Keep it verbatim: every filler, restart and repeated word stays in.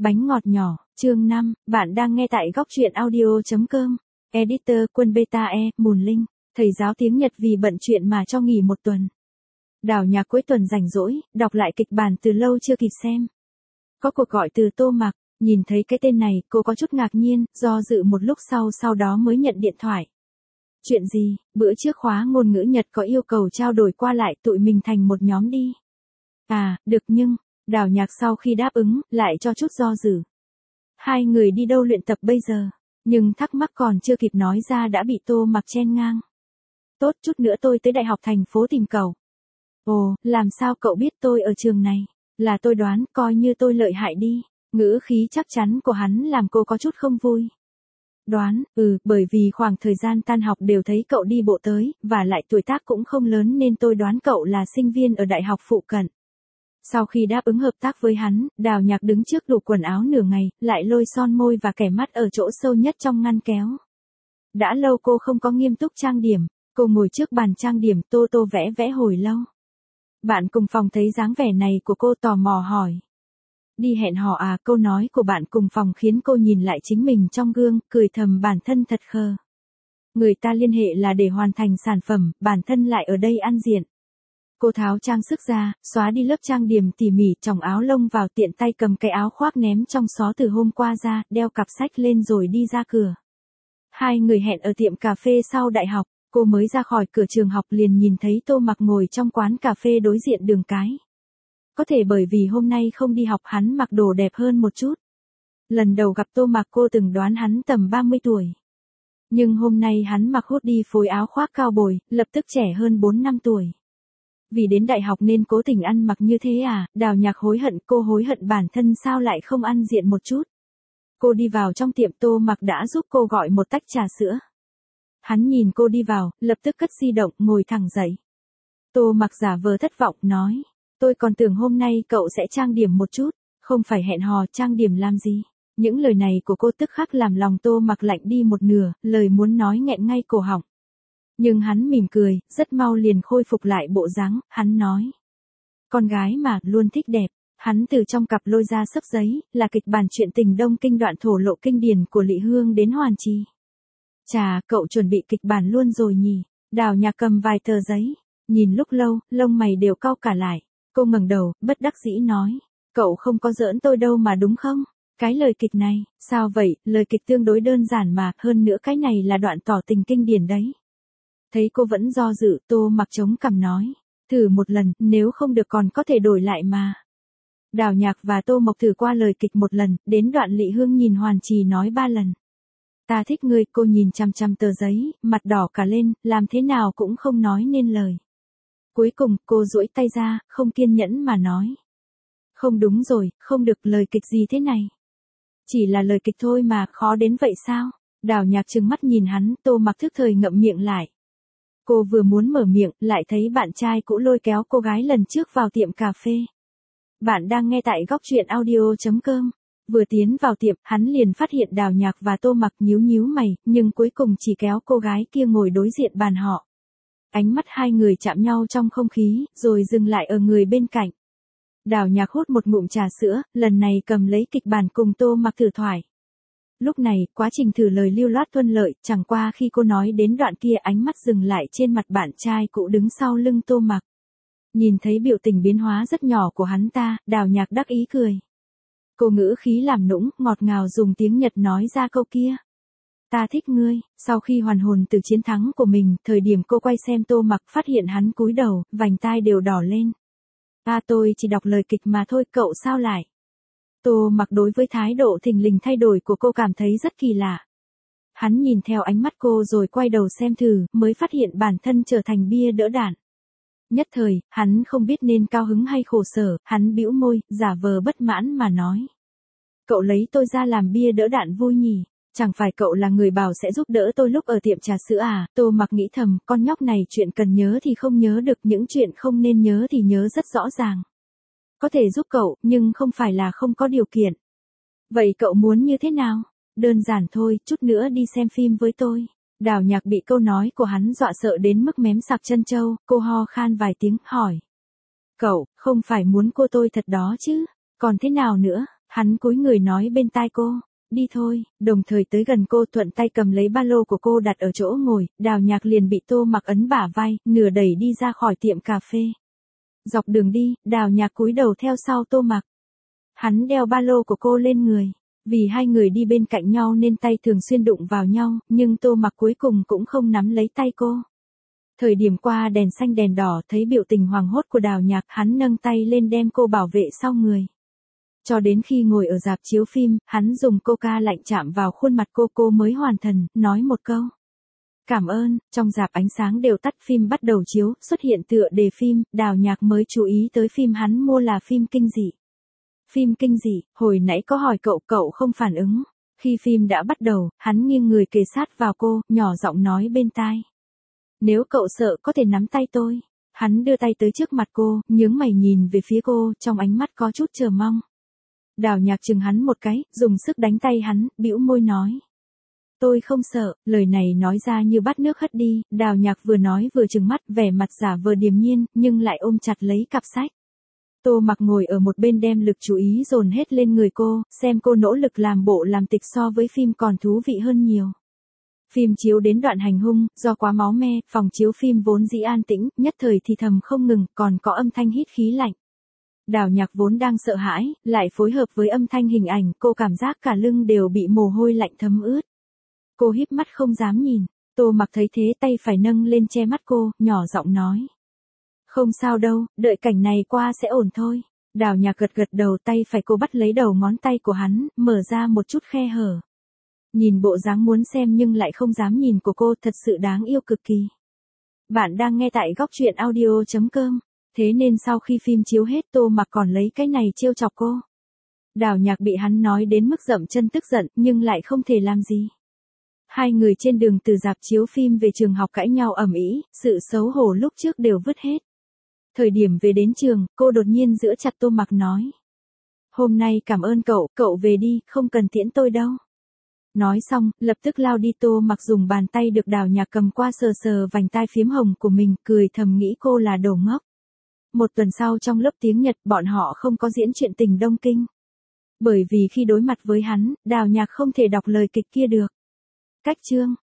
Bánh ngọt nhỏ, chương năm, bạn đang nghe tại góc truyện audio.com. Editor Quân Beta E, Mùn Linh, thầy giáo tiếng Nhật vì bận chuyện mà cho nghỉ một tuần. Đào Nhạc cuối tuần rảnh rỗi, đọc lại kịch bản từ lâu chưa kịp xem. Có cuộc gọi từ Tô Mặc, nhìn thấy cái tên này, cô có chút ngạc nhiên, do dự một lúc sau sau đó mới nhận điện thoại. Chuyện gì, bữa trước khóa ngôn ngữ Nhật có yêu cầu trao đổi qua lại tụi mình thành một nhóm đi. À, được nhưng, Đào Nhạc sau khi đáp ứng, lại cho chút do dự. Hai người đi đâu luyện tập bây giờ? Nhưng thắc mắc còn chưa kịp nói ra đã bị Tô Mặc chen ngang. Tốt, chút nữa tôi tới đại học thành phố tìm cậu. Ồ, làm sao cậu biết tôi ở trường này? Là tôi đoán, coi như tôi lợi hại đi. Ngữ khí chắc chắn của hắn làm cô có chút không vui. Đoán, ừ, bởi vì khoảng thời gian tan học đều thấy cậu đi bộ tới, và lại tuổi tác cũng không lớn nên tôi đoán cậu là sinh viên ở đại học phụ cận. Sau khi đáp ứng hợp tác với hắn, Đào Nhạc đứng trước tủ quần áo nửa ngày, lại lôi son môi và kẻ mắt ở chỗ sâu nhất trong ngăn kéo. Đã lâu cô không có nghiêm túc trang điểm, cô ngồi trước bàn trang điểm tô tô vẽ vẽ hồi lâu. Bạn cùng phòng thấy dáng vẻ này của cô tò mò hỏi. Đi hẹn hò à? Câu nói của bạn cùng phòng khiến cô nhìn lại chính mình trong gương, cười thầm bản thân thật khờ. Người ta liên hệ là để hoàn thành sản phẩm, bản thân lại ở đây ăn diện. Cô tháo trang sức ra, xóa đi lớp trang điểm tỉ mỉ, chồng áo lông vào, tiện tay cầm cái áo khoác ném trong xó từ hôm qua ra, đeo cặp sách lên rồi đi ra cửa. Hai người hẹn ở tiệm cà phê sau đại học, cô mới ra khỏi cửa trường học liền nhìn thấy Tô Mặc ngồi trong quán cà phê đối diện đường cái. Có thể bởi vì hôm nay không đi học hắn mặc đồ đẹp hơn một chút. Lần đầu gặp Tô Mặc cô từng đoán hắn tầm ba mươi tuổi. Nhưng hôm nay hắn mặc hoodie phối áo khoác cao bồi, lập tức trẻ hơn bốn năm tuổi. Vì đến đại học nên cố tình ăn mặc như thế à? Đào Nhạc hối hận, cô hối hận bản thân sao lại không ăn diện một chút. Cô đi vào trong tiệm, Tô Mặc đã giúp cô gọi một tách trà sữa. Hắn nhìn cô đi vào, lập tức cất di động, ngồi thẳng dậy. Tô Mặc giả vờ thất vọng, nói, tôi còn tưởng hôm nay cậu sẽ trang điểm một chút, không phải hẹn hò, trang điểm làm gì? Những lời này của cô tức khắc làm lòng Tô Mặc lạnh đi một nửa, lời muốn nói nghẹn ngay cổ họng. Nhưng hắn mỉm cười, rất mau liền khôi phục lại bộ dáng, hắn nói. Con gái mà, luôn thích đẹp. Hắn từ trong cặp lôi ra xấp giấy, là kịch bản chuyện tình Đông Kinh đoạn thổ lộ kinh điển của Lị Hương đến Hoàn Trì. Chà, cậu chuẩn bị kịch bản luôn rồi nhỉ? Đào Nhạc cầm vài tờ giấy, nhìn lúc lâu, lông mày đều cau cả lại. Cô ngẩng đầu, bất đắc dĩ nói. Cậu không có giỡn tôi đâu mà đúng không? Cái lời kịch này, sao vậy, lời kịch tương đối đơn giản mà, hơn nữa cái này là đoạn tỏ tình kinh điển đấy. Thấy cô vẫn do dự, Tô Mặc chống cằm nói. Thử một lần, nếu không được còn có thể đổi lại mà. Đào Nhạc và Tô Mộc thử qua lời kịch một lần, đến đoạn Lị Hương nhìn Hoàn Trì nói ba lần. Ta thích ngươi, cô nhìn chăm chăm tờ giấy, mặt đỏ cả lên, làm thế nào cũng không nói nên lời. Cuối cùng, cô duỗi tay ra, không kiên nhẫn mà nói. Không đúng rồi, không được, lời kịch gì thế này? Chỉ là lời kịch thôi mà, khó đến vậy sao? Đào Nhạc trừng mắt nhìn hắn, Tô Mặc thức thời ngậm miệng lại. Cô vừa muốn mở miệng, lại thấy bạn trai cũ lôi kéo cô gái lần trước vào tiệm cà phê. Bạn đang nghe tại góc truyện audio.com. Vừa tiến vào tiệm, hắn liền phát hiện Đào Nhạc và Tô Mặc nhíu nhíu mày, nhưng cuối cùng chỉ kéo cô gái kia ngồi đối diện bàn họ. Ánh mắt hai người chạm nhau trong không khí, rồi dừng lại ở người bên cạnh. Đào Nhạc hút một ngụm trà sữa, lần này cầm lấy kịch bản cùng Tô Mặc thử thoại. Lúc này, quá trình thử lời lưu loát thuận lợi, chẳng qua khi cô nói đến đoạn kia ánh mắt dừng lại trên mặt bạn trai cũ đứng sau lưng Tô Mặc. Nhìn thấy biểu tình biến hóa rất nhỏ của hắn ta, Đào Nhạc đắc ý cười. Cô ngữ khí làm nũng, ngọt ngào dùng tiếng Nhật nói ra câu kia. Ta thích ngươi. Sau khi hoàn hồn từ chiến thắng của mình, thời điểm cô quay xem Tô Mặc phát hiện hắn cúi đầu, vành tai đều đỏ lên. À, tôi chỉ đọc lời kịch mà thôi, cậu sao lại? Tô Mặc đối với thái độ thình lình thay đổi của cô cảm thấy rất kỳ lạ. Hắn nhìn theo ánh mắt cô rồi quay đầu xem thử, mới phát hiện bản thân trở thành bia đỡ đạn. Nhất thời, hắn không biết nên cao hứng hay khổ sở, hắn bĩu môi, giả vờ bất mãn mà nói. Cậu lấy tôi ra làm bia đỡ đạn vui nhỉ? Chẳng phải cậu là người bảo sẽ giúp đỡ tôi lúc ở tiệm trà sữa à? Tô Mặc nghĩ thầm, con nhóc này chuyện cần nhớ thì không nhớ được, những chuyện không nên nhớ thì nhớ rất rõ ràng. Có thể giúp cậu, nhưng không phải là không có điều kiện. Vậy cậu muốn như thế nào? Đơn giản thôi, chút nữa đi xem phim với tôi. Đào Nhạc bị câu nói của hắn dọa sợ đến mức mém sặc chân trâu, cô ho khan vài tiếng, hỏi. Cậu, không phải muốn cô tôi thật đó chứ? Còn thế nào nữa? Hắn cúi người nói bên tai cô, đi thôi, đồng thời tới gần cô thuận tay cầm lấy ba lô của cô đặt ở chỗ ngồi, Đào Nhạc liền bị Tô Mặc ấn bả vai, nửa đẩy đi ra khỏi tiệm cà phê. Dọc đường đi, Đào Nhạc cúi đầu theo sau Tô Mặc. Hắn đeo ba lô của cô lên người. Vì hai người đi bên cạnh nhau nên tay thường xuyên đụng vào nhau, nhưng Tô Mặc cuối cùng cũng không nắm lấy tay cô. Thời điểm qua đèn xanh đèn đỏ thấy biểu tình hoảng hốt của Đào Nhạc, hắn nâng tay lên đem cô bảo vệ sau người. Cho đến khi ngồi ở rạp chiếu phim, hắn dùng coca lạnh chạm vào khuôn mặt cô cô mới hoàn thần, nói một câu. Cảm ơn, trong rạp ánh sáng đều tắt, phim bắt đầu chiếu, xuất hiện tựa đề phim, Đào Nhạc mới chú ý tới phim hắn mua là phim kinh dị. Phim kinh dị, hồi nãy có hỏi cậu, cậu không phản ứng. Khi phim đã bắt đầu, hắn nghiêng người kề sát vào cô, nhỏ giọng nói bên tai. Nếu cậu sợ có thể nắm tay tôi. Hắn đưa tay tới trước mặt cô, nhướng mày nhìn về phía cô, trong ánh mắt có chút chờ mong. Đào Nhạc chừng hắn một cái, dùng sức đánh tay hắn, bĩu môi nói. Tôi không sợ, lời này nói ra như bát nước hất đi, Đào Nhạc vừa nói vừa trừng mắt, vẻ mặt giả vờ điềm nhiên, nhưng lại ôm chặt lấy cặp sách. Tô Mặc ngồi ở một bên đem lực chú ý dồn hết lên người cô, xem cô nỗ lực làm bộ làm tịch so với phim còn thú vị hơn nhiều. Phim chiếu đến đoạn hành hung, do quá máu me, phòng chiếu phim vốn dĩ an tĩnh, nhất thời thì thầm không ngừng, còn có âm thanh hít khí lạnh. Đào Nhạc vốn đang sợ hãi, lại phối hợp với âm thanh hình ảnh, cô cảm giác cả lưng đều bị mồ hôi lạnh thấm ướt. Cô híp mắt không dám nhìn, Tô Mặc thấy thế tay phải nâng lên che mắt cô, nhỏ giọng nói. Không sao đâu, đợi cảnh này qua sẽ ổn thôi. Đào Nhạc gật gật đầu, tay phải cô bắt lấy đầu ngón tay của hắn, mở ra một chút khe hở. Nhìn bộ dáng muốn xem nhưng lại không dám nhìn của cô thật sự đáng yêu cực kỳ. Bạn đang nghe tại góc truyện audio chấm com. Thế nên sau khi phim chiếu hết Tô Mặc còn lấy cái này trêu chọc cô. Đào Nhạc bị hắn nói đến mức dậm chân tức giận nhưng lại không thể làm gì. Hai người trên đường từ rạp chiếu phim về trường học cãi nhau ầm ĩ, sự xấu hổ lúc trước đều vứt hết. Thời điểm về đến trường, cô đột nhiên giữ chặt Tô Mặc nói. Hôm nay cảm ơn cậu, cậu về đi, không cần tiễn tôi đâu. Nói xong, lập tức lao đi. Tô Mặc dùng bàn tay được Đào Nhạc cầm qua sờ sờ vành tai phím hồng của mình, cười thầm nghĩ cô là đồ ngốc. Một tuần sau trong lớp tiếng Nhật, bọn họ không có diễn chuyện tình Đông Kinh. Bởi vì khi đối mặt với hắn, Đào Nhạc không thể đọc lời kịch kia được. Cách chương.